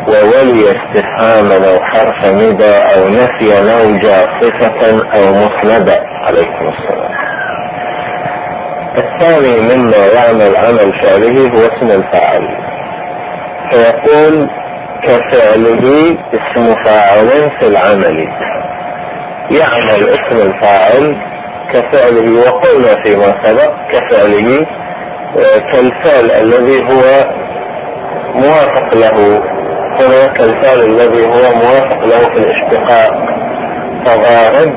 وولي استفهاما او حرف ندى او نفيا او صفة او مسندة. عليكم السلام. الثاني مما يعمل عمل فعله هو اسم الفاعل، فيقول كفعله اسم فاعل في العمل، يعمل اسم الفاعل كفعله. وقلنا فيما سبق كفعله كالفعل الذي هو موافق له، هنا كالفعل الذي هو موافق له في الاشتقاق، فضارب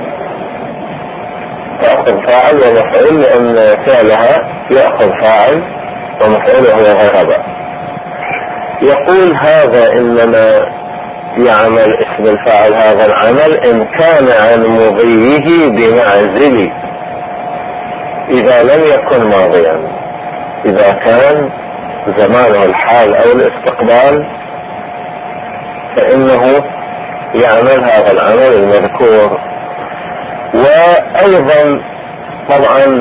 تأخذ فاعل ومفعول، لأن فعلها يأخذ فاعل ومفعوله هو ضرب. يقول هذا إنما يعمل اسم الفاعل هذا العمل إن كان عن مضيه بمعزل، إذا لم يكن ماضيا، إذا كان زمانه الحال أو الاستقبال فإنه يعمل هذا العمل المذكور. وأيضا طبعا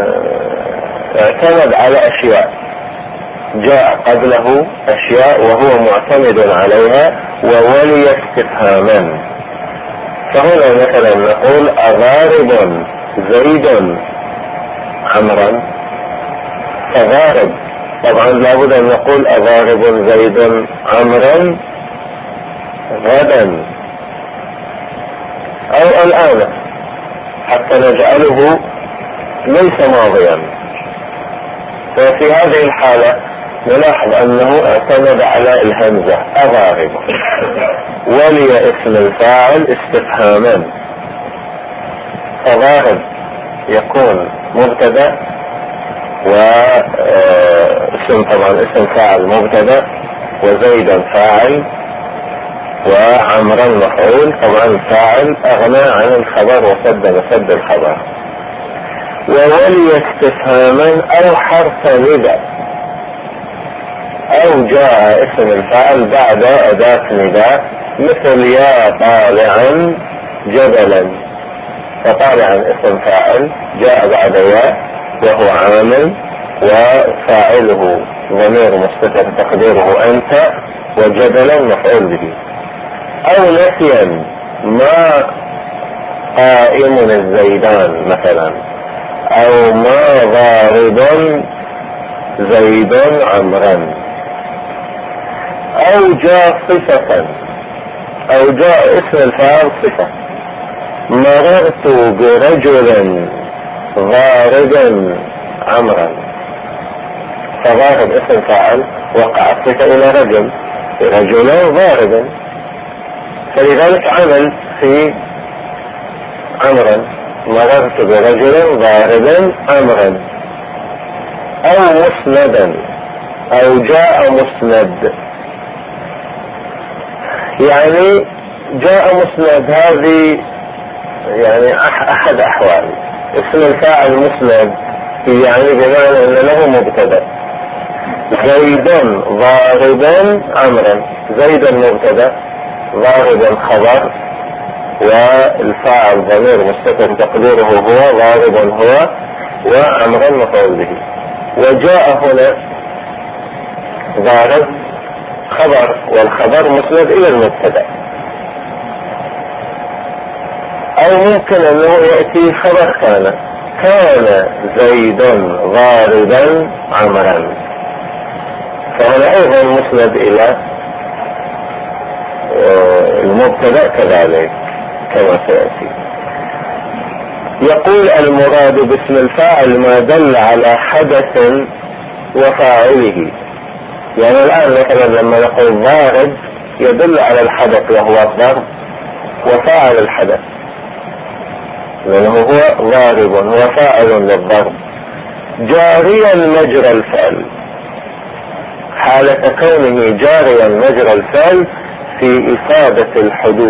اعتمد على أشياء، جاء قبله أشياء وهو معتمد عليها وولي استفهاما. فهنا مثلا نقول أضارب زيد عمرا، فضارب طبعا لابد أن نقول أضارب زيد عمرا غدا أو الآن، حتى نجعله ليس ماضيا. وفي هذه الحالة نلاحظ أنه اعتمد على الهمزة أضارب، ولي اسم الفاعل استفهاما، فضارب يكون مبتدأ واسم طبعا اسم فاعل مبتدأ، وزيدا فاعل، وعمرا مفعول. طبعا الفاعل اغنى عن الخبر وسد مسد الخبر. وولي استفهاما او حرف ندى، او جاء اسم الفاعل بعد اداة نداء، مثل يا طالعا جبلا، فطالعا اسم فاعل جاء بعد يا وهو عامل، وفاعله ضمير مستتر تقديره انت، وجبلا مفعول به. او نفيا ما قائم الزيدان مثلا، او ما ضارب زيد عمرا. او جاء صفة، او جاء اسم الفاعل صفة، مررت برجل ضاربا عمرا، فضارب اسم فاعل وقع صفة الى رجل، رجلا ضاربا، فلذلك عمل في عمرا، مررت برجل ضاربا عمرا. او مسندا، او جاء مسند، يعني جاء مسند، هذه يعني احد احوال اسم الفاعل مسند، يعني بمعنى ان له مبتدا، زيد ضاربا عمرا، زيدا مبتدا، ضاربا خبر، والفاعل ضمير مستتر تقديره هو، ضاربا هو، وعمرا مفعول به. وجاء هنا ضارب خبر، والخبر مسند الى المبتدا. او ممكن انه يأتي خبر كان زيدا ضاربا عمرا، فهنا ايضا مسند الى المبتدا كذلك كما سيأتي. يقول المراد باسم الفاعل ما دل على حدث وفاعله. يعني الآن مثلا لما نقول ضارب يدل على الحدث وهو الضرب، وفاعل الحدث لأنه هو ضارب هو فاعل للضرب. جاريا مجرى الفعل، حالة كونه جاريا مجرى الفعل في إفادة الحدوث.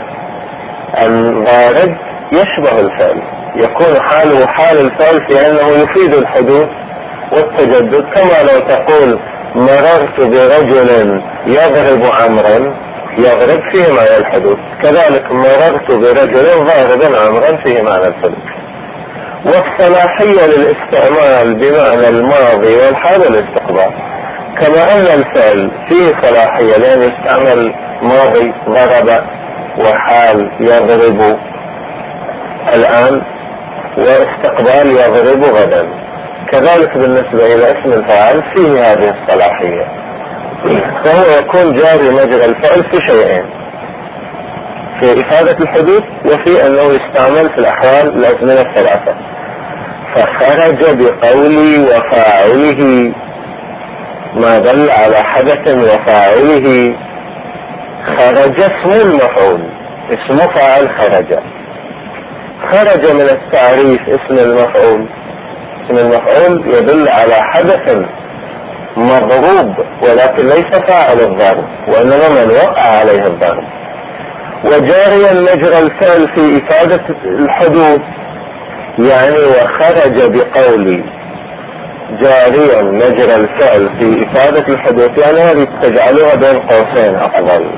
الضارب يشبه الفعل، يكون حاله حال الفعل في أنه يفيد الحدوث والتجدد، كما لو تقول مررت برجل يضرب عمرا، يضرب فيه معنى الحدوث، كذلك مررت برجل ضاربا عمرا فيه معنى الحدوث. والصلاحية للاستعمال بمعنى الماضي والحال والاستقبال. كما أن الفعل فيه صلاحية لأن يستعمل ماضي ضرب وحال يضرب الآن واستقبال يضرب غدا، كذلك بالنسبة إلى اسم الفاعل فيه هذه الصلاحية، فهو يكون جاري مجرى الفعل في شيئين: في إفادة الحدوث وفي أنه يستعمل في الأحوال الأزمنة الثلاثة. فخرج بقولي وفاعله ما دل على حدث وفاعله. خرج اسم المفعول، اسم فاعل خرج. خرج من التعريف اسم المفعول. اسم المفعول يدل على حدث مضروب ولكن ليس فاعل الضرب وإنما من وقع عليه الضرب. وجاريا مجرى الفعل في إفادة الحدوث، يعني وخرج بقولي جاريا مجرى الفعل في إفادة الحدوث، يعني هذه تجعلها بين قوسين أفضل.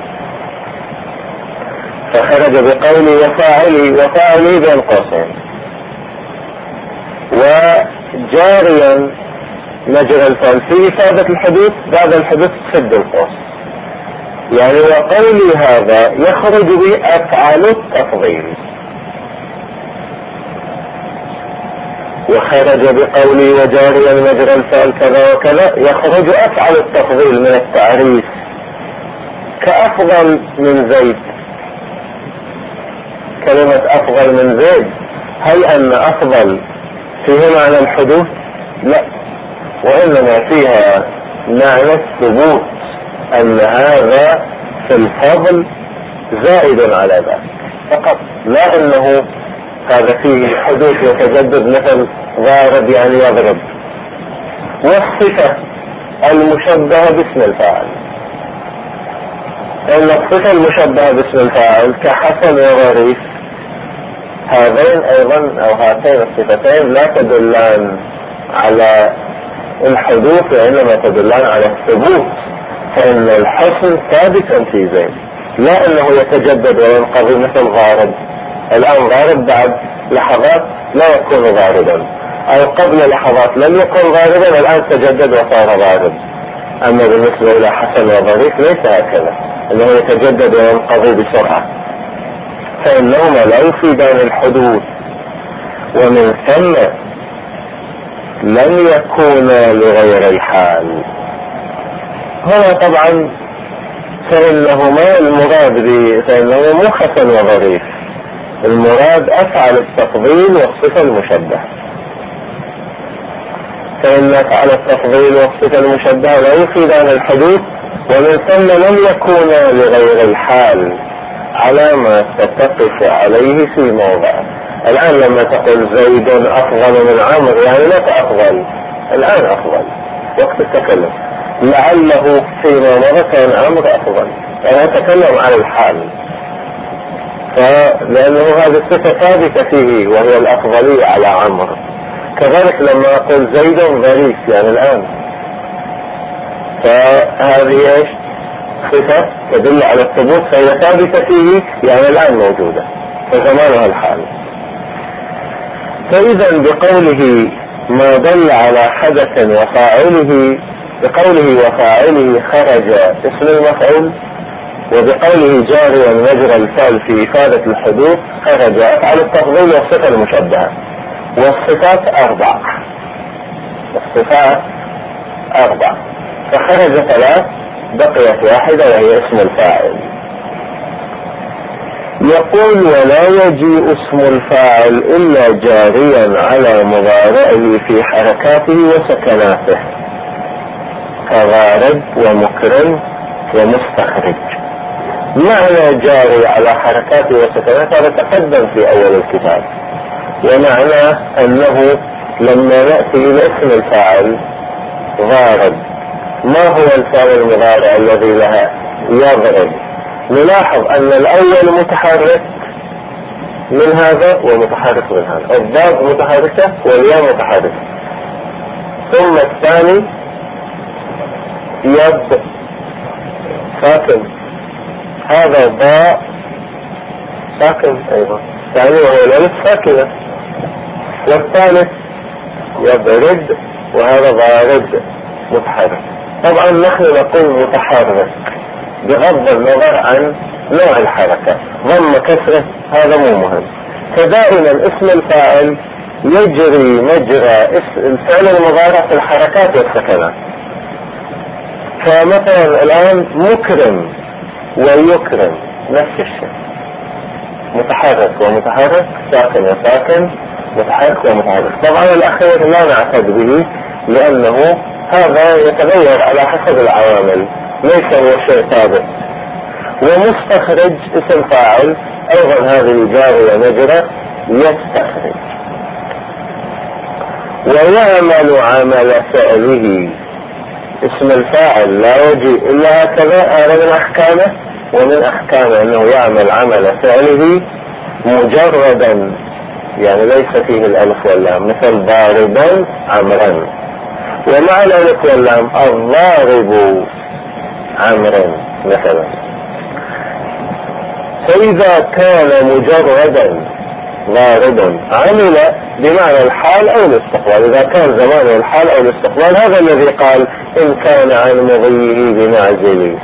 فخرج بقولي وفاعلي بين قوسين. وجاريا مجرى الفعل في إفادة الحدوث بعد الحدوث تسد القوس، يعني وقولي هذا يخرج بأفعال التفضيل. وخرج بقولي وجاريا مجرى الفعل كذا وكذا يخرج أفعل التفضيل من التعريف، كأفضل من زيد. كلمة أفضل من زيد، هل أن أفضل فيه معنى الحدوث؟ لا، وإنما فيها معنى الثبوت، أن هذا في الفضل زائد على ذلك فقط، لا أنه هذا فيه حدوث يتجدد مثل ضارب يعني يضرب. والصفة المشبهة باسم الفاعل، إن الصفة المشبهة باسم الفاعل كحسن وغريف، هذين أيضا أو هاتين الصفتين لا تدلان على الحدوث وإنما تدلان على الثبوت، فإن الحسن ثابتا في زيد، لا أنه يتجدد وينقضي مثل ضارب. الآن ضارب بعد لحظات لا يكون ضاربا، أو قبل لحظات لم يكن ضاربا الآن تجدد وصار ضارب. أما بالنسبة إلى حسن وظريف ليس هكذا، أنه يتجدد وينقضي بسرعة، فإنهما لا يفيدان الحدوث، ومن ثم لن يكونا لغير الحال. هنا طبعا فإنهما المراد فإنهما مو حسن وظريف، المراد أفعل التفضيل والصفة المشبهة. فإن أفعل التفضيل والصفة المشبهة لا يفيدان الحدوث، ومن ثم لم يكونا لغير الحال على ما تتقف عليه في موضع. الآن لما تقول زيد أفضل من عمرو يعني متى أفضل؟ الآن أفضل وقت التكلم، لعله فيما مضى كان عمرو أفضل، أنا أتكلم عن الحال، لأنه هذه الصفة ثابتة فيه وهي الأفضلية على عمرو. كذلك لما أقول زيد ظريف يعني الآن، فهذه إيش؟ صفة تدل على الثبوت، فهي ثابتة فيه يعني الآن موجودة فزمانها الحال. فإذا بقوله ما دل على حدث وفاعله، بقوله وفاعله خرج اسم المفعول، وبقوله جاريا مجرى الفعل في إفادة الحدوث خرج أفعل التفضيل والصفة المشبهة. والصفات أربع، فخرج 3 بقيت واحدة وهي اسم الفاعل. يقول ولا يجيء اسم الفاعل إلا جاريا على مضارعه في حركاته وسكناته كضارب ومكرم ومستخرج. معنى جاري على حركاته وسكناته هذا تقدم في أول الكتاب، ومعنى أنه لما نأتي إلى اسم الفاعل ضارب، ما هو الفعل المضارع الذي لها؟ يضرب. نلاحظ أن الأول متحرك من هذا ومتحرك من هذا، الضاد متحركة والياء متحركة، ثم الثاني يد ساكن، هذا ضاء ساكن أيضا ثاني وهو الألف ساكنة، والثالث يضرب وهذا ضارب متحرك. طبعا نحن نقول متحرك بغض النظر عن نوع الحركة، ضم كسرة هذا مو مهم. فدائما اسم الفاعل يجري مجرى الفعل المضارع في الحركات والسكنات. فمثلا الآن مكرم ويكرم نفس الشيء، متحرك ومتحرك، ساكن وساكن، متحرك ومتحرك. طبعا الأخير لا نعتد به لأنه هذا يتغير على حسب العوامل، ليس هو شيء ثابت. ومستخرج اسم فاعل أيضا هذه جارية مجرى يستخرج. ويعمل عمل فعله، اسم الفاعل لا يجي إلا هكذا. هذا من أحكامه، ومن أحكامه أنه يعمل عمل فعله مجردا، يعني ليس فيه الألف واللام، مثل ضاربا عمرا. ومع الألف واللام الضارب عمرا مثلا. فإذا كان مجردا ضاربا عمل بمعنى الحال أو الاستقبال، إذا كان زمانه الحال أو الاستقبال. هذا الذي قال إن كان عن مضيه بمعزل.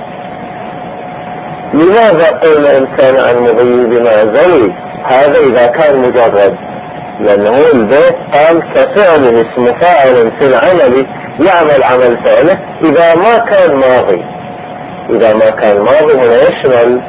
لماذا قلنا إن كان عن مضيه بمعزل؟ هذا إذا كان مجرد، لأنه البيت قال كفعل اسم فاعل في العمل يعمل عمل فعله إذا ما كان ماضي. إذا ما كان ماضي هنا يشمل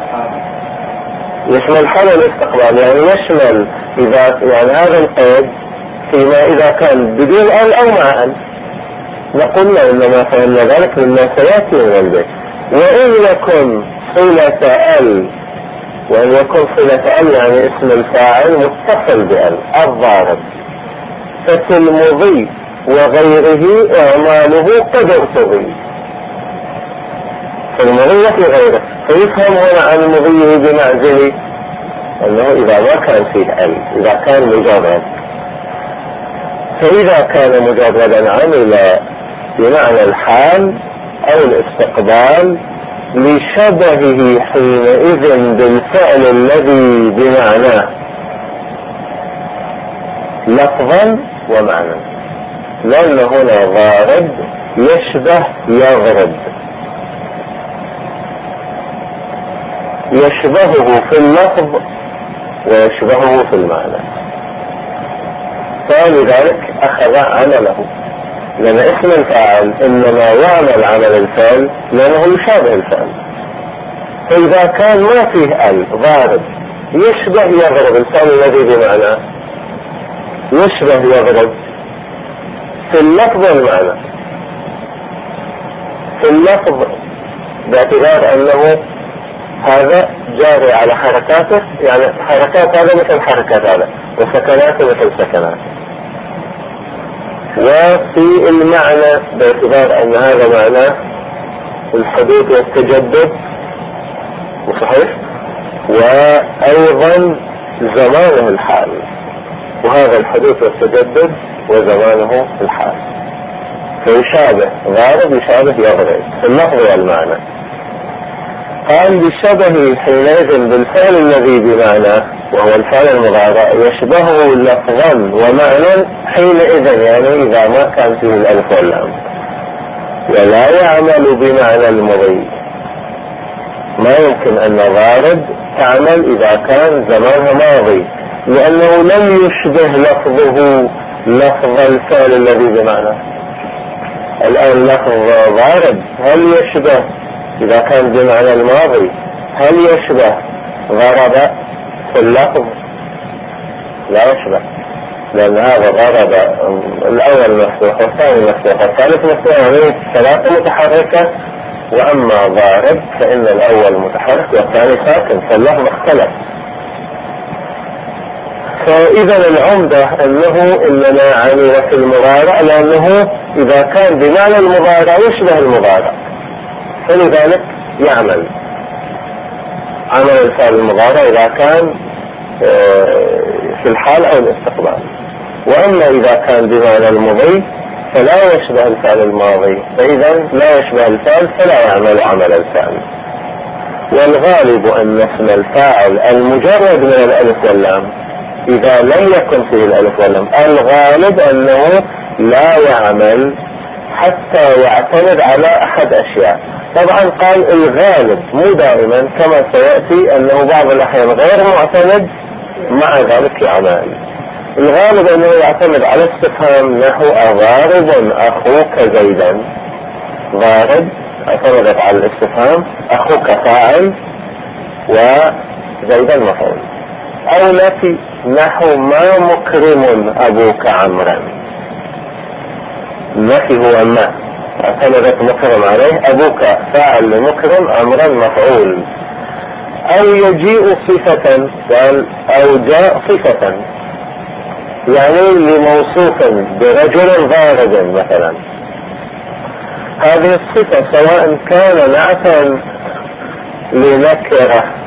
حال الاستقبال، يعني يشمل يعني هذا القيد فيما إذا كان بدون ال أو مع ال. نقول إنما فهمنا ذلك مما سيأتي من البيت. وإن يكن صلة ال، وإن يكن صلة ال يعني اسم الفاعل متصل بال الضارب، ففي المضي وغيره إعماله قد ارتضي. في المضي وفي غيره. فيفهم هنا عن مضيه بمعزله أنه إذا ما كان فيه ال، إذا كان مجرد. فإذا كان مجردا عمل بمعنى الحال أو الاستقبال لشبهه حينئذ بالفعل الذي بمعناه لفظا ومعنى. لأن هنا ضارب يشبه يضرب، يشبهه في اللفظ ويشبهه في المعنى، فلذلك أخذ عمله. لأن اسم الفاعل إنما يعمل عمل الفعل لأنه يشابه الفعل. فإذا كان ما فيه ال ضارب يشبه يضرب، الفعل الذي بمعنى يشبه يضرب في اللفظ والمعنى. في اللفظ باعتبار أنه هذا جاري على حركاته، يعني حركات هذا مثل حركات هذا، وسكناته مثل سكنات. وفي المعنى باعتبار أن هذا معناه الحدوث والتجدد، وصحيح، وأيضا زمانه الحال، وهذا الحدوث والتجدد وزمانه الحال. فيشابه ضارب يشابه يضرب في اللفظ والمعنى. قال بشبه حينئذ بالفعل الذي بمعنى وهو الفعل المضارع يشبهه لفظا ومعنى حينئذ، يعني إذا ما كان فيه الألف واللام. ولا يعمل بمعنى المضي، ما يمكن أن ضارب تعمل إذا كان زمانها ماضي، لأنه لم يشبه لفظه لفظ الفعل الذي بمعنى. الآن لفظ ضارب هل يشبه إذا كان بمعنى الماضي، هل يشبه ضرب في اللفظ؟ لا يشبه، لأن هذا ضرب الأول مفتوح والثاني مفتوح والثالث مفتوح، يعني ثلاثة متحركة. وأما ضارب فإن الأول متحرك والثاني ساكن، فاللفظ اختلف. فإذا العمدة أنه إنما عمل في المضارع، لأنه إذا كان بمعنى المضارع يشبه المضارع، فلذلك يعمل عمل الفعل المضارع إذا كان في الحال أو الاستقبال. وأما إذا كان بمعنى المضي فلا يشبه الفعل الماضي، فإذا لا يشبه الفعل فلا يعمل عمل الفعل. والغالب أن اسم الفاعل المجرد من الألف واللام إذا لم يكن فيه الألف واللام، الغالب أنه لا يعمل حتى يعتمد على أحد أشياء. طبعا قال الغالب مو دائما، كما سيأتي أنه بعض الأحيان غير معتمد مع ذلك يعمل. الغالب أنه يعتمد على استفهام نحو أضارب أخوك زيدا. ضارب اعتمدت على الاستفهام، أخوك فاعل وزيدا مفعول. أو نفي نحو ما مكرم أبوك عمرا. نفي هو ما اعتمدت مكرم عليه، أبوك فاعل لمكرم، عمرا مفعول. أو يجيء صفة، قال أو جاء صفة يعني لموصوف برجل ضارب مثلا. هذه الصفة سواء كان نعتا لنكرة،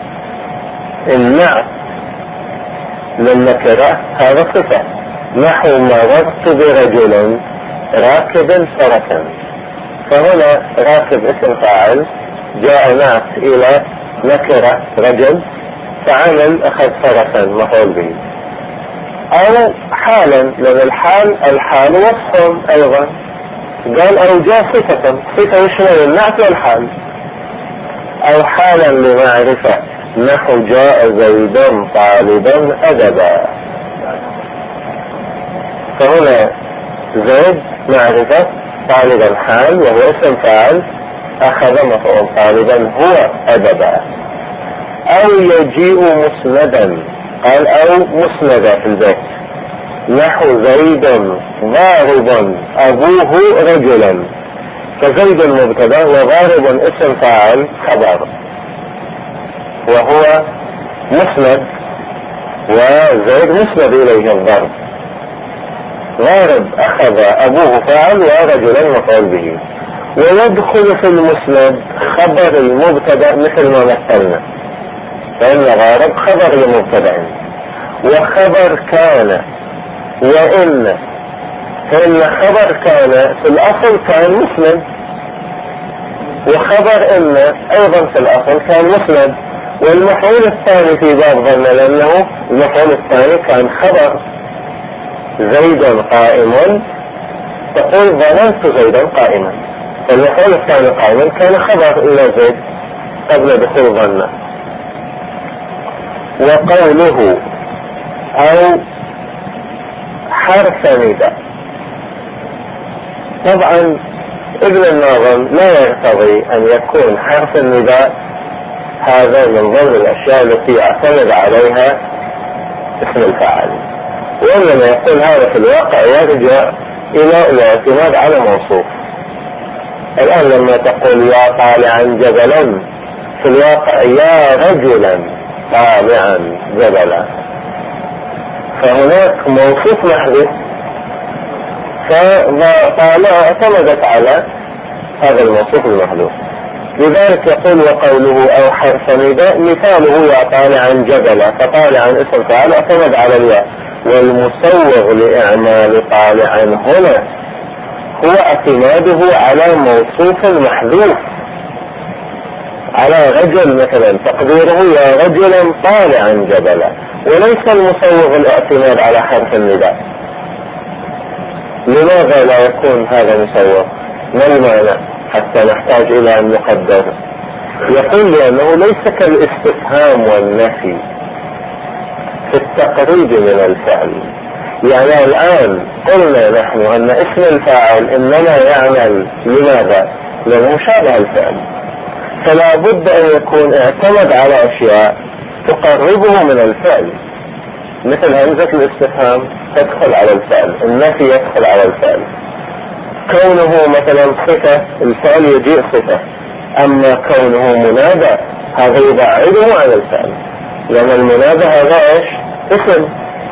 النعت للنكرة هذا صفة، نحو مررت برجل راكب فرسا. فهنا راكب اسم فاعل، جاء نعت إلى نكرة رجل، فعمل أخذ فرسا مفعول به. أو حالا، لأن الحال وصف أيضا، قال أو جاء صفة يشمل النعت والحال. أو حالا لمعرفة نحو جاء زيد طالبا أدبا. فهنا زيد معرفة، طالبا حال وهو اسم فاعل، أخذ مفعول طالبا هو أدبا. أو يجيء مسندا، قال أو مسندا في البيت، نحو زيد ضارب أبوه رجلا. فزيد مبتدا وضارب اسم فاعل خبر، وهو مسند، وزيد مسند إليه الضرب. ضارب أخذ أبوه فاعل ورجلا مفعول به. ويدخل في المسند خبر المبتدا مثل ما مثلنا، فإن ضارب خبر لمبتدا، وخبر كان وإن، فإن خبر كان في الأصل كان مسند، وخبر إن أيضا في الأصل كان مسند. والمفعول الثاني في باب ظن، لأنه المفعول الثاني كان خبر، زيد قائم، تقول ظننت زيدا قائما، فالمفعول الثاني قائما كان خبر إلى زيد قبل دخول ظن. وقوله أو حرف نداء، طبعا ابن الناظم لا يرتضي أن يكون حرف النداء هذا من ضمن الأشياء التي يعتمد عليها اسم الفاعل، وإنما يقول هذا في الواقع يرجع إلى الاعتماد على موصوف. الآن لما تقول يا طالعا جبلا، في الواقع يا رجلا طالعا جبلا، فهناك موصوف محذوف، فطالع اعتمدت على هذا الموصوف المحذوف. لذلك يقول وقوله أو حرف نداء مثاله يا طالعا جبلا، فطالعا اسم فاعل اعتمد على الياء. والمسوغ لإعمال طالعا هنا هو اعتماده على موصوف محذوف، على رجل مثلا، تقديره يا رجلا طالعا جبلا، وليس المسوغ الاعتماد على حرف النداء. لماذا لا يكون هذا مسوغ؟ ما المعنى حتى نحتاج إلى أن نقدر؟ يقول لأنه ليس كالاستفهام والنفي في التقريب من الفعل. يعني الآن قلنا نحن أن اسم الفاعل إنما يعمل لماذا؟ لأنه شابه الفعل، فلا بد أن يكون اعتمد على أشياء تقربه من الفعل، مثل همزة الاستفهام تدخل على الفعل، النفي يدخل على الفعل، كونه مثلا صفة، الفعل يجيء صفة. أما كونه منادى هذا يبعده عن الفعل، لأن المنادى هذا إيش؟ اسم.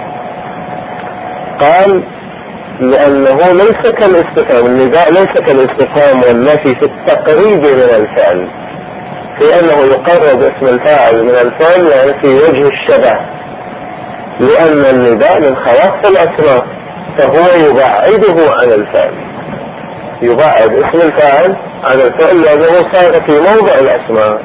قال لأنه ليس كالاستفهام، النداء ليس كالاستفهام والنفي في التقريب من الفعل، في أنه يقرب اسم الفاعل من الفعل، يعني في وجه الشبه، لأن النداء من خواص الأسماء، فهو يبعده عن الفعل، يبعد اسم الفاعل عن الفعل لأنه صار في موضع الأسماء.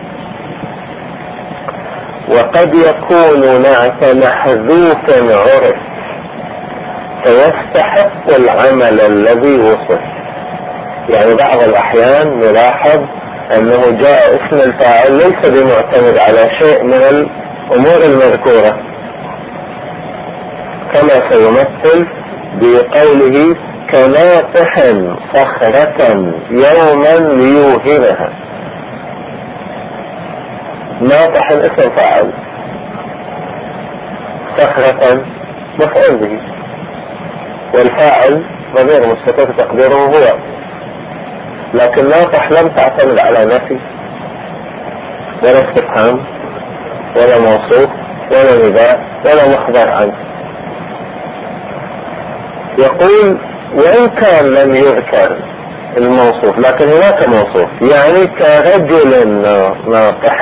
وقد يكون نعت محذوف عرف فيستحق العمل الذي وصف. يعني بعض الأحيان نلاحظ أنه جاء اسم الفاعل ليس بمعتمد على شيء من الأمور المذكورة، كما سيمثل بقوله كناطح صخرة يوما ليوهنها. ناطح اسم فاعل، صخرة مفعول به، والفاعل ضمير مستتر تقديره هو، لكن ناطح لم تعتمد على نفي ولا استفهام ولا موصوف ولا نداء ولا مخبر عنه. يقول وإن كان لم يذكر الموصوف لكن هناك موصوف، يعني كرجل ناطح،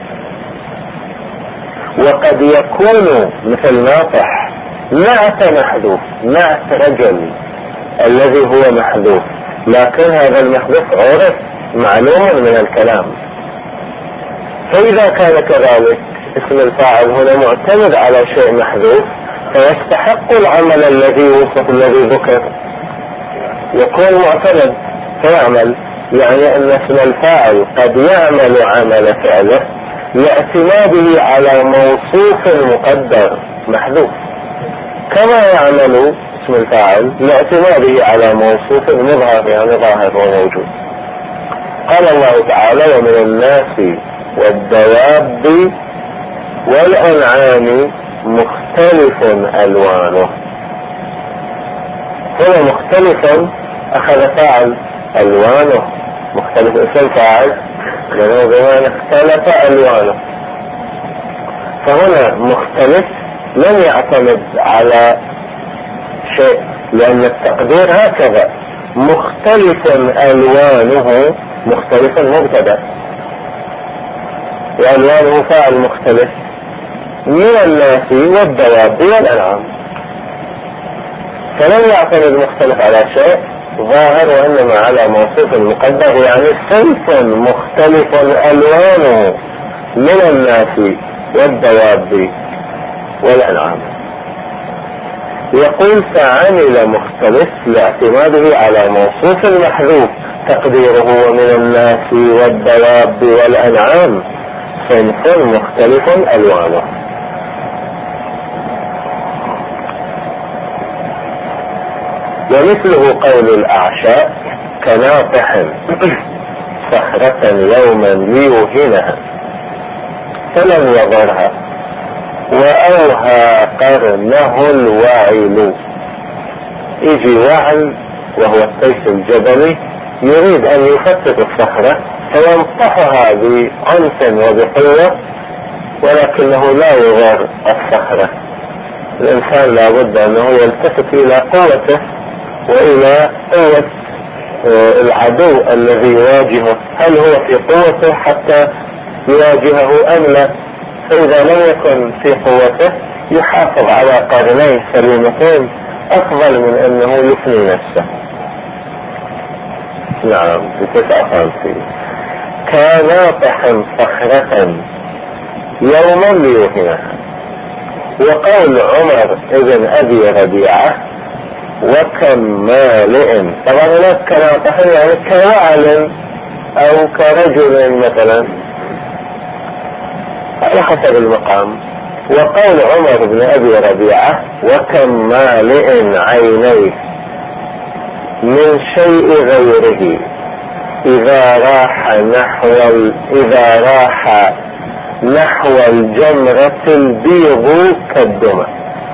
وقد يكون مثل ناطح نعت محذوف، نعت رجل الذي هو محذوف، لكن هذا المحذوف عرف معلوم من الكلام. فإذا كان كذلك اسم الفاعل هنا معتمد على شيء محذوف فيستحق العمل الذي وصف الذي ذكر، يكون معتمد فيعمل، يعني أن اسم الفاعل قد يعمل عمل فعله لاعتماده على موصوف مقدر محذوف، كما يعمل اسم الفاعل لاعتماده على موصوف مظهر يعني ظاهر وموجود. قال الله تعالى ومن الناس والدواب والأنعام مختلف ألوانه. هنا مختلف أخذ فاعل ألوانه، مختلف اسم فاعل لأنه بمعنى اختلف ألوانه، فهنا مختلف لم يعتمد على شيء لأن التقدير هكذا مختلف ألوانه، مختلف مبتدأ وألوانه فاعل مختلف من الناس والدواب والأنعام، فلم يعتمد مختلف على شيء ظاهر وإنما على موصوف مقدر، يعني صنف مختلف ألوانه من الناس والدواب والأنعام. يقول فعمل مختلف لاعتماده على موصوف محذوف تقديره ومن الناس والدواب والأنعام صنف مختلف ألوانه. ومثله قول الأعشاء كناطح صخرة يوما ليوهنها فلم يضرها وأوهى قرنه الوعل. يجي وعل وهو السيف الجبلي يريد أن يفتت الصخرة فينطحها بعنف وبقوة، ولكنه لا يغار الصخرة. الإنسان لابد أنه يلتفت إلى قوته وإلى قوة العدو الذي يواجهه، هل هو في قوته حتى يواجهه أم لا؟ فإذا لم يكن في قوته يحافظ على قرنيه سليمتين أفضل من أنه يفني نفسه. نعم في 59 كناطح صخرة يوما ليوهنها. وقول عمر ابن أبي ربيعة وكم مالئ، طبعا هناك كناطح يعني كوعل أو كرجل مثلا على حسب المقام. وقول عمر بن أبي ربيعة وكم مالئ عينيه من شيء غيره إذا راح نحو الجمرة البيض كالدمى.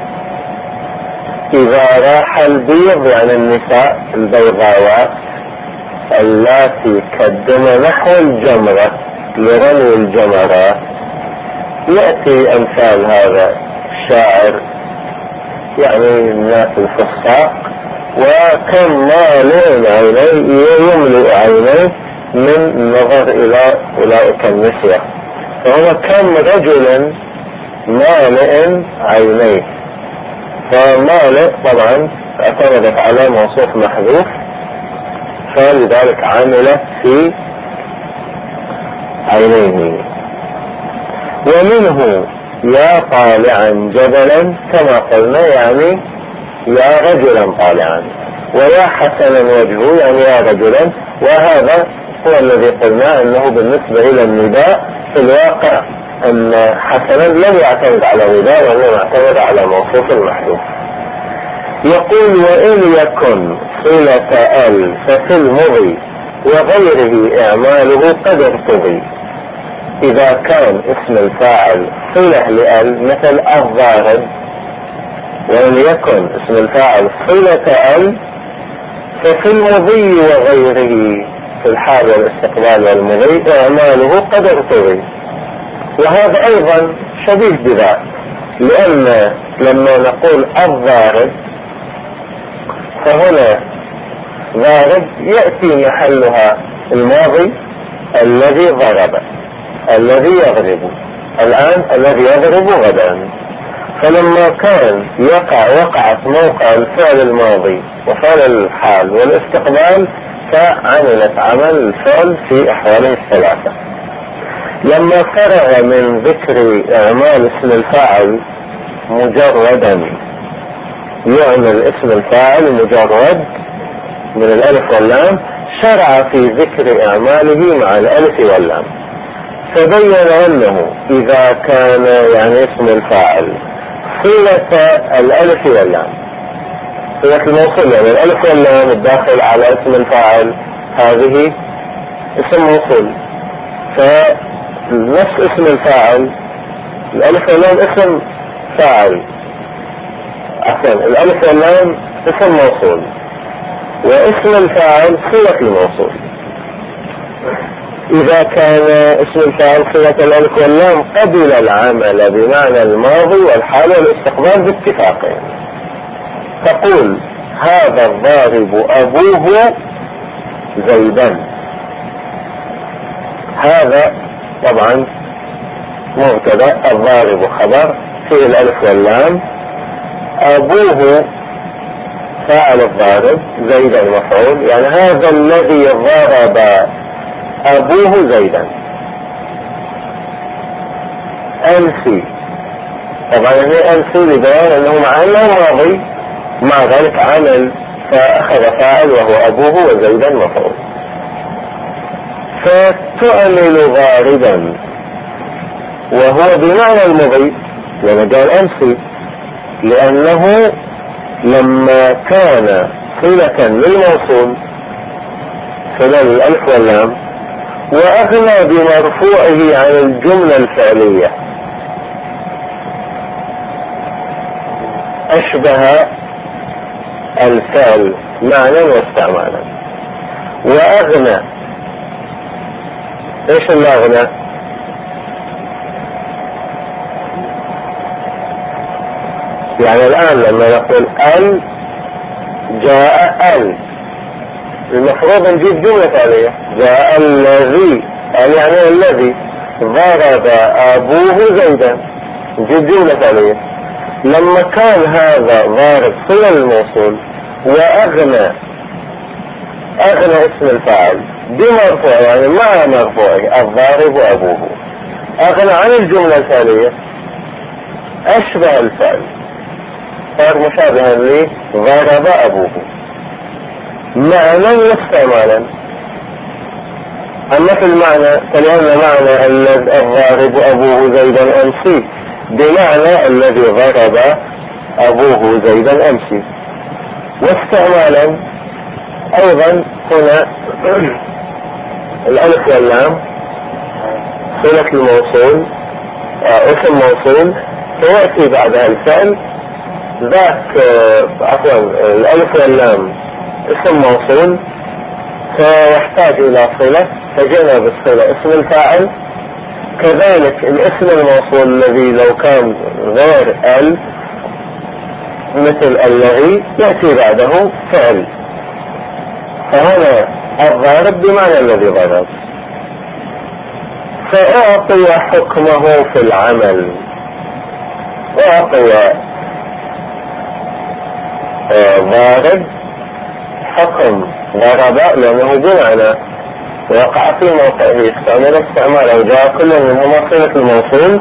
إذا راح البيض يعني النساء البيضاوات اللاتي كالدمى نحو الجمرة لرمي الجمرات. يأتي أمثال هذا الشاعر يعني الناس الفصاح وكم مالئ عينيه يملئ عينيه من نظر إلى أولئك النسوة، فهو كم رجل مالئ عينيه. فمالئ طبعا اعتمدت على موصوف محذوف فلذلك عملت في عينيه. ومنه يا طالعا جبلا كما قلنا يعني يا رجلا طالعا، ويا حسنا وجهه يعني يا رجلا، وهذا هو الذي قلنا انه بالنسبة الى النداء في الواقع ان حسنا لم يعتمد على نداء وانما يعتمد على موصوف المحذوف. يقول وإن يكن صلة ال ففي المضي وغيره إعماله قد ارتضي. إذا كان اسم الفاعل صلة لأل مثل الضارب، وإن يكن اسم الفاعل صلة ال ففي المضي وغيره في الحال والاستقبال والمضي إعماله قد ارتضي. وهذا أيضا شبيه بذاك، لأن لما نقول الضارب فهنا ضارب يأتي محلها الماضي الذي ضرب، الذي يضرب الآن، الذي يضرب غدا. فلما كان وقعت موقع الفعل الماضي وفعل الحال والاستقبال فعملت عمل الفعل في أحواله الثلاثة. لما فرغ من ذكر إعمال اسم الفاعل مجردا، يعمل اسم الفاعل مجرد من الألف واللام، شرع في ذكر إعماله مع الألف واللام، فبين أنه إذا كان يعني اسم الفاعل صلة الألف واللام، صلة الموصول يعني الألف واللام الداخل على اسم الفاعل هذه اسم موصول، فنفس اسم الفاعل الألف واللام اسم فاعل، أحسن الألف واللام اسم موصول، واسم الفاعل صلة الموصول. إذا كان اسم الفاعل صلة الألف واللام قبل العمل بمعنى الماضي والحال والاستقبال باتفاقين. تقول هذا الضارب أبوه زيدا، هذا طبعا مبتدأ، الضارب خبر فيه الألف واللام، أبوه فاعل الضارب، زيدا مفعول، يعني هذا الذي ضرب أبوه زيدا. أنسي طبعا هي أنسي لبيان أنه مع أنه ماضي مع ذلك عمل فأخذ فاعل وهو أبوه وزيدا مفعول. فتعمل ضاربا وهو بمعنى المضي، يعني قال أنسي لأنه لما كان صلة للموصول صلة الألف واللام وأغنى بمرفوعه عن الجملة الفعلية، أشبه الفعل معنى واستعمالا. وأغنى إيش اللي أغنى؟ يعني الآن لما نقول ال جاء ال، المفروض نجيب جملة فعلية، جاء الذي، يعني الذي ضرب أبوه زيدا، نجيب جملة فعلية. لما كان هذا ضارب صلة الموصول وأغنى اسم الفاعل بمرفوع يعني مع مرفوعه الضارب أبوه، أغنى عن الجملة الفعلية، أشبه الفعل، صار مشابها لي ضرب أبوه معنى واستعمالا. أما في المعنى فلأن معنى الضارب أبوه زيدا أمسي بمعنى الذي ضرب أبوه زيدا أمسي. واستعمالا أيضا هنا الألف واللام صلة الموصول اسم موصول فيأتي بعدها الفعل، ذاك عفوا الألف واللام اسم موصول فيحتاج إلى صلة، فجئنا بالصلة اسم الفاعل. كذلك الاسم الموصول الذي لو كان غير ال مثل الذي يأتي بعده فعل، فهنا الضارب بمعنى الذي ضرب، فأعطي حكمه في العمل، أعطي ضارب حكم ضرب لأنه بمعنى وقع في موقعه استعمل استعمال أو جاء كل منهما صلة الموصول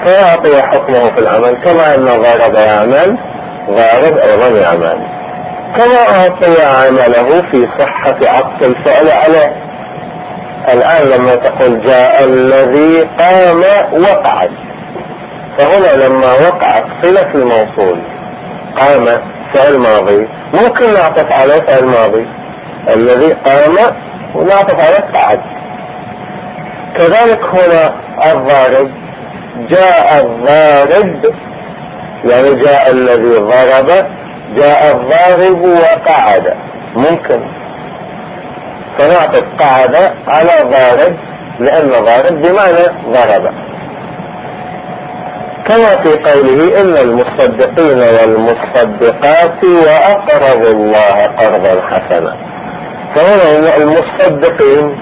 فيعطي حكمه في العمل، كما أن ضرب يعمل ضارب أيضا يعمل. كما أعطي عمله في صحة عطف الفعل عليه. الآن لما تقول جاء الذي قام وقعد، فهنا لما وقعت صلة الموصول قام فعل ماضي ممكن نعطف عليه فعل ماضي، الذي قام ونعطف عليه قعد. كذلك هنا الضارب، جاء الضارب يعني جاء الذي ضرب، جاء الضارب وقعد، ممكن فنعطف قعد على ضارب لأن ضارب بمعنى ضرب. كما في قوله إن المصدقين والمصدقات وأقرضوا الله قرضا حسنا. فهنا المصدقين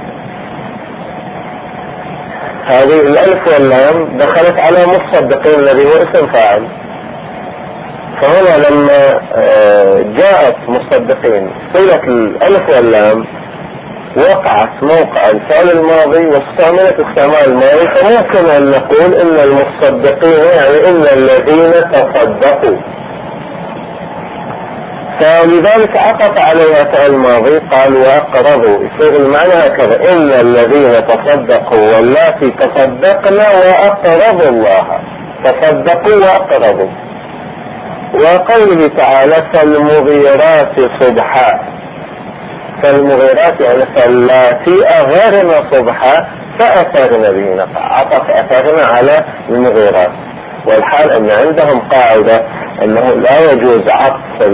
هذه الألف واللام دخلت على مصدقين الذي هو اسم فاعل. فهنا لما جاءت مصدقين صلة الألف واللام وقعت موقع الفعل الماضي واستعملت استعمال الماضي، فممكن أن نقول إن المصدقين يعني إن الذين تصدقوا، فلذلك عطف عليها فعل ماضي قال وأقرضوا، يصير المعنى هكذا إن الذين تصدقوا واللاتي تصدقنا وأقرضوا الله، تصدقوا وأقرضوا. وقوله تعالى فالمغيرات صبحا، فالمغيرات يعني فاللاتي أغرن صبحا فأثرن به نقع، عطف أثرن على المغيرات. والحال أن عندهم قاعدة أنه لا يجوز عطف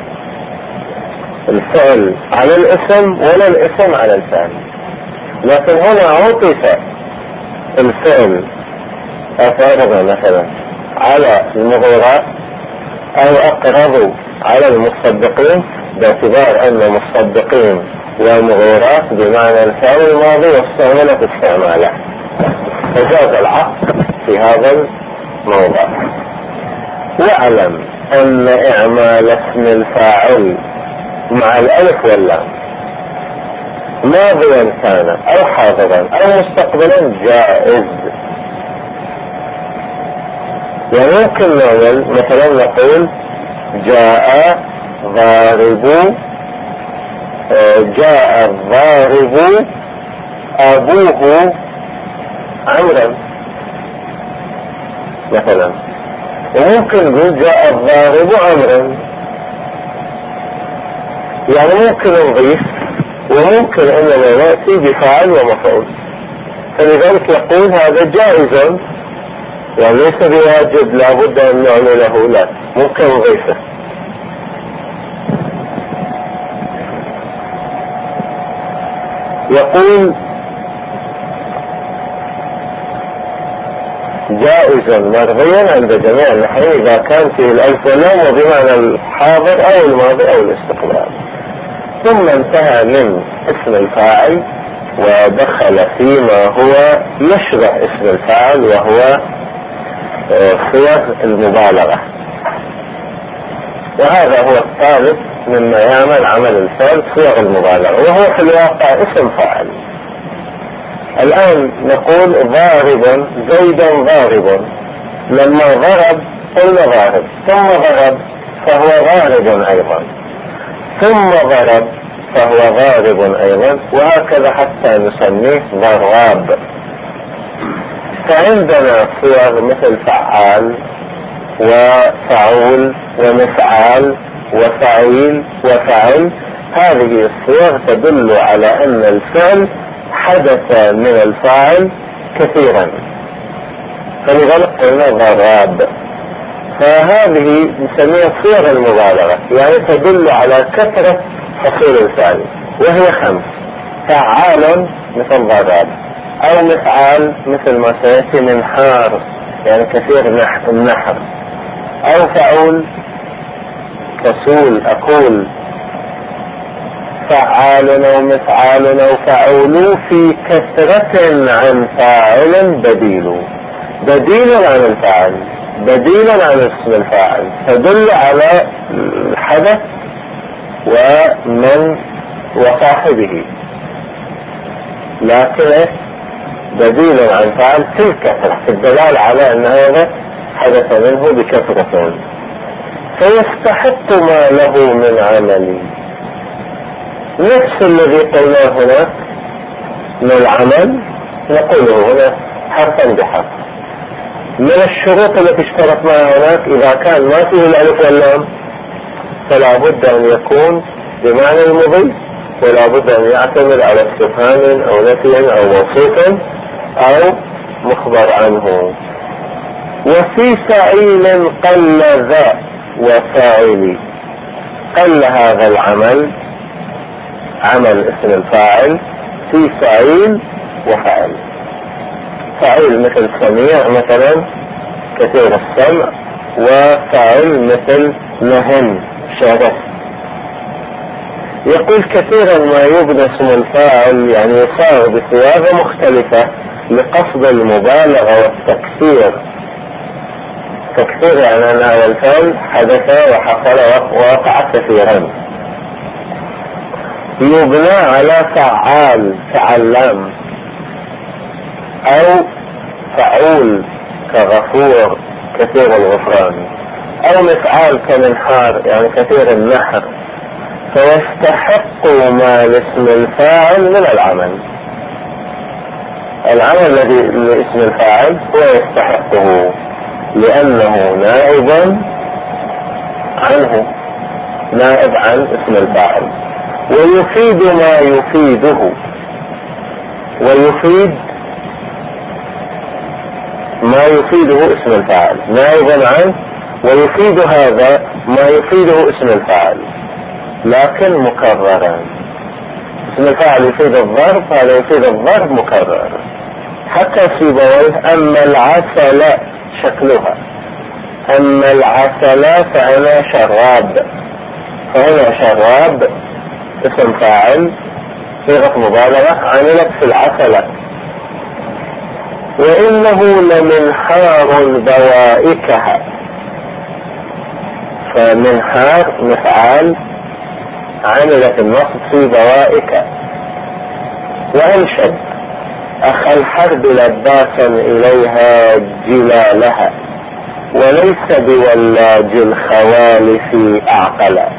الفعل على الاسم ولا الاسم على الفعل، لكن هنا عطف الفعل أثرن مثلا على المغيرات أو أقرضوا على المصدقين باعتبار أن مصدقين ومغيرات بمعنى الفعل الماضي واستعملت استعماله، فجاز العطف في هذا الموضع. واعلم أن إعمال اسم الفاعل مع الألف واللام ماضيا كان أو حاضرا أو مستقبلا جائز. يعني ممكن نقول مثلا نقول جاء ضارب، جاء الضارب أبوه عمرا مثلا، وممكن نقول جاء الضارب عمرا، يعني ممكن نضيف وممكن أننا نأتي بفاعل ومفعول. فلذلك يقول هذا جائز، يعني ليس بواجب لابد أن نعمله، لا ممكن نضيفه. يقول جائزا مرضيا عند جميع النحويين إذا كان فيه الألف واللام وبمعنى الحاضر أو الماضي أو الاستقبال. ثم انتهى من اسم الفاعل ودخل فيما هو يشبه اسم الفاعل وهو صيغ المبالغة، وهذا هو الثالث مما يعمل عمل الفعل صيغ المبالغة، وهو في الواقع اسم فاعل. الآن نقول ضاربا زيدا ضارب، لما ضرب قلنا ضارب، ثم ضرب فهو ضارب أيضا، ثم ضرب فهو ضارب أيضا، وهكذا حتى نسميه ضراب. فعندنا صيغ مثل فعال وفعول ومفعال وفعيل وفعل، هذه الصيغ تدل على أن الفعل حدث من الفاعل كثيرا، فلذلك قلنا ضراب. فهذه نسميها صيغ المبالغة، يعني تدل على كثرة حصول الفعل، وهي 5: فعال مثل ضراب، أو مفعال مثل ما سيأتي منحار يعني كثير النحر، أو فعول كسول أكول، فعال أو مفعال أو فعول في كثرة عن فاعل بديل، بديل عن الفاعل، بديل عن اسم الفاعل، تدل على الحدث ومن وصاحبه، لكن بديل عن فاعل في الكثرة، في الدلالة على أن هذا حدث منه بكثرة. فيستحق ما له من عمل، نفس الذي قلناه هناك من العمل نقوله هنا حرفا بحرف. من الشروط التي اشترطناها هناك إذا كان ما فيه الألف واللام فلا بد أن يكون بمعنى المضي، ولا بد أن يعتمد على استفهام أو نفي أو موصوف أو مخبر عنه. وفي فعيل قل ذا وفاعل، قل هذا العمل، عمل اسم الفاعل في فعيل وفاعل. فعيل مثل سميع مثلا كثير السمع، وفاعل مثل مهن شرف. يقول كثيرا ما يبنى اسم الفاعل يعني يصار بصياغة مختلفة لقصد المبالغة والتكثير. تكثير يعني أن هذا الفعل حدث وحصل ووقع كثيرا. يبنى على فعال كعلام، أو فعول كغفور كثير الغفران، أو مفعال كمنحار يعني كثير النحر. فيستحق ما لاسم الفاعل من العمل. العمل الذي لاسم الفاعل هو يستحقه لأنه نائب عنه، نائب عن اسم الفاعل، ويفيد ما يفيده، ويفيد ما يفيده اسم الفاعل نائبا عنه، ويفيد هذا ما يفيده اسم الفاعل لكن مكررا. اسم الفاعل يفيد الضرب، هذا يفيد الضرب مكرر. حتى سيبويه أما العسل شكلها، أما العسل فأنا شراب، فهنا شراب اسم فاعل صيغة مبالغة عملت في العسل. وإنه لمنحار بوائكها، فمنحار مفعال عملت النصب في بوائك. وأنشد أخ الحرب لباسا إليها جلالها، وليس بولاج الخوالف أعقلا.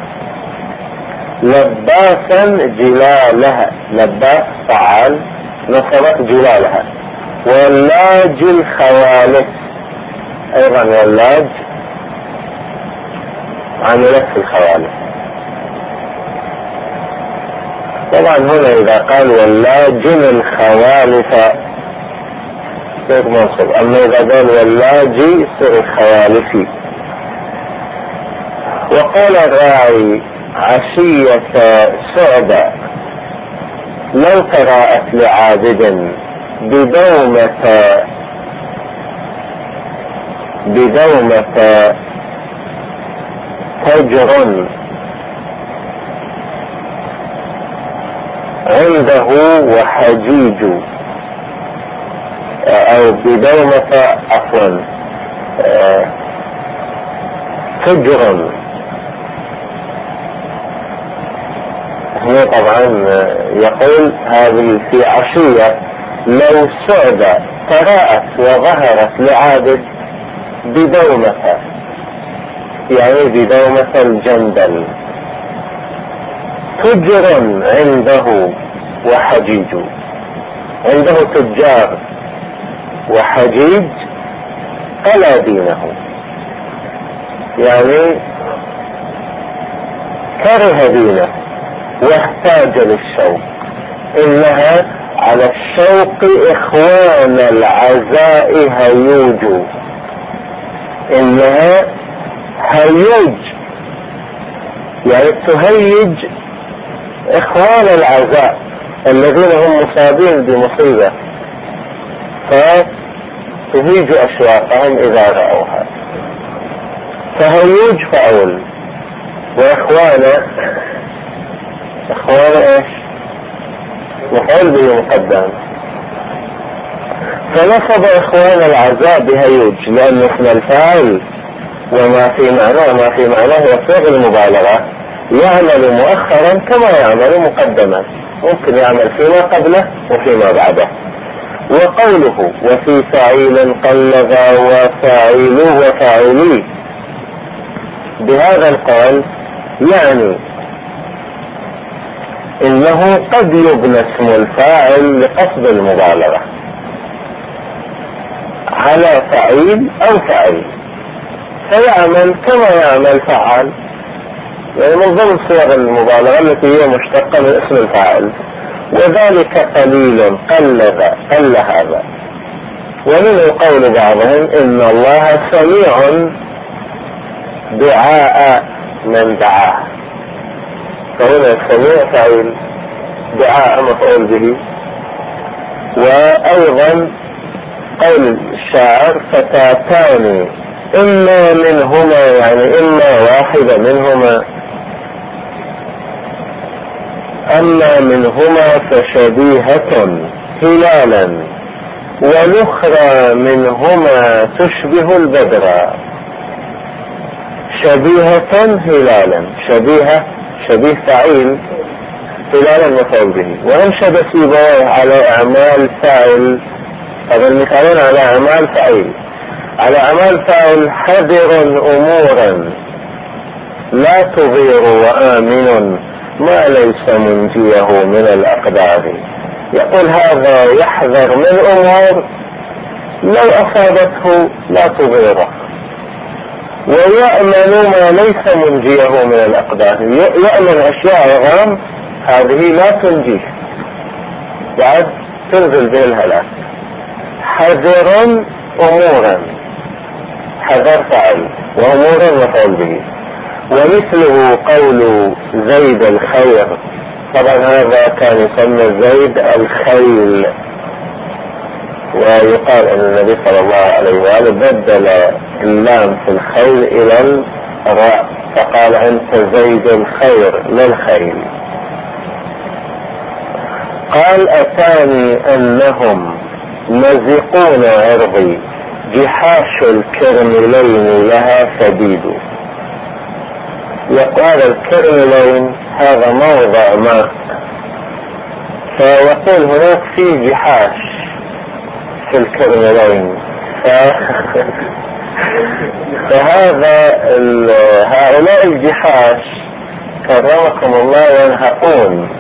لباسا جلالها، لباس فعال نصبت جلالها. ولاج الخوالف أيضا، ولاج عملت في الخوالف. طبعا هنا إذا قال ولاج الخوالف صيغ منصب، أما إذا قال ولاج صيغ الخوالف. وقال الراعي عشية سعدى لو تراءت لعابد بدومة تجر عنده وحجيج، أو بدومة عفوا تجر. هنا طبعا يقول هذه في عشية لو سعد تراءت وظهرت لعابد بدومة، يعني بدومة الجندل. تجر عنده وحجيج، عنده تجار وحجيج قلى دينه، يعني كره دينه واحتاج للشوق. إنها على الشوق إخوان العزاء هيوج، إنها هيوج يعني تهيج إخوان العزاء الذين هم مصابين بمصيبة، فتهيج أشواقهم إذا رأوها. فهيوج فأول، وإخوان إيش؟ مفعول به مقدم. فنصب إخوان العزاء بهيوج لأن اسم الفاعل وما في معناه هو صيغ المبالغة، يعمل مؤخرا كما يعمل مقدما، ممكن يعمل فيما قبله وفيما بعده. وقوله وفي فعيل قل ذا وفاعل وفاعلي، بهذا القول يعني إنه قد يبنى اسم الفاعل لقصد المبالغة على فعيل أو فعيل، فيعمل كما يعمل فعل، يعني من ضمن صور المبالغة التي هي مشتقة من اسم الفاعل، وذلك قليل قل هذا. ومنه قول بعضهم إن الله سميع دعاء من دعاه، فهنا سميع فاعل، دعاء مفعول به. وأيضا قول الشاعر فتاتان إما منهما، يعني إما واحدة منهما، أما منهما فشبيهة هلالا، والأخرى منهما تشبه البدر. شبيهة هلالا، شبيه فعيل، هلالا مفعول به. وأنشد سيبويه على أعمال فاعل، هذا المثالين على أعمال فاعل، على أعمال فاعل حذر أمورا لا تضير وآمن ما ليس منجيه من الأقدار. يقول هذا يحذر من أمور لو أصابته لا تضيره، ويأمن ما ليس منجيه من الأقدار. يأمن أشياء عظام هذه لا تنجيه، بعد تنزل به الهلاك. حذر أمورا، حذر فعل، وأمورا مفعول به. ومثله قول زيد الخير، طبعا هذا كان يسمى زيد الخيل، ويقال ان النبي صلى الله عليه وآله بدل اللام في الخيل الى الراء، فقال انت زيد الخير للخيل. قال اتاني انهم مزقون عرضي جحاش الكرملين لها سديد. يقال الكرملين هذا موضع ماء، فيقول هناك في جحاش في الكرملين، هؤلاء الجحاش كرمكم الله ينهقون.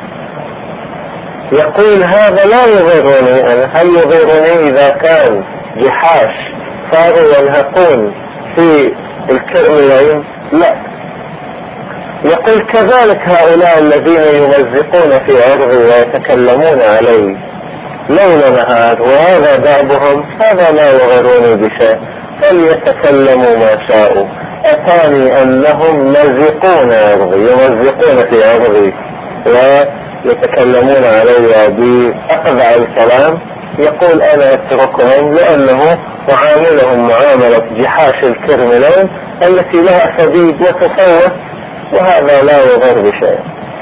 يقول هذا لا يضرني، هل يضرني إذا كان جحاش صاروا ينهقون في الكرملين؟ لا. يقول كذلك هؤلاء الذين يمزقون في عرضي ويتكلمون علي ليل نهار وهذا دعبهم، هذا لا يغروني بشيء، فليتكلموا ما شاءوا. أتاني أنهم مزقون عرضي، يمزقون في عرضي ويتكلمون علي بأقذع الكلام. يقول أنا أتركهم لأنه أعاملهم معاملة جحاش الكرملين التي لها سديد وتصوت، وهذا لا يضر بشيء.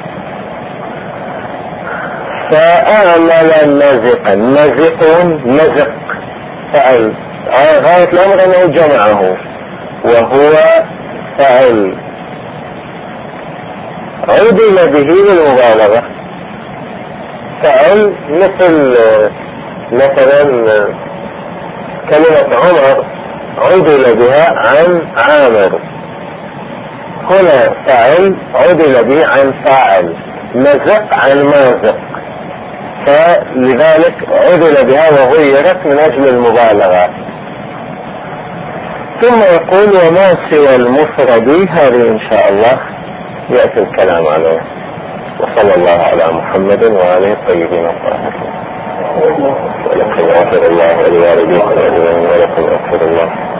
فأعمل مزقا، مزقون مزق فعل، غاية الأمر أنه جمعه وهو فعل، عدل به للمبالغة. فعل مثلا كلمة عمر عدل بها عن عامر، هنا فعل عدل به عن فاعل، مزق عن مازق، فلذلك عدل بها وغيرت من أجل المبالغة. ثم يقول وما سوى المفرد، هذه إن شاء الله يأتي الكلام عليه. وصلى الله على محمد وآله الطيبين الطاهرين. ولكم غفر الله ولوالديكم ولكم غفر الله.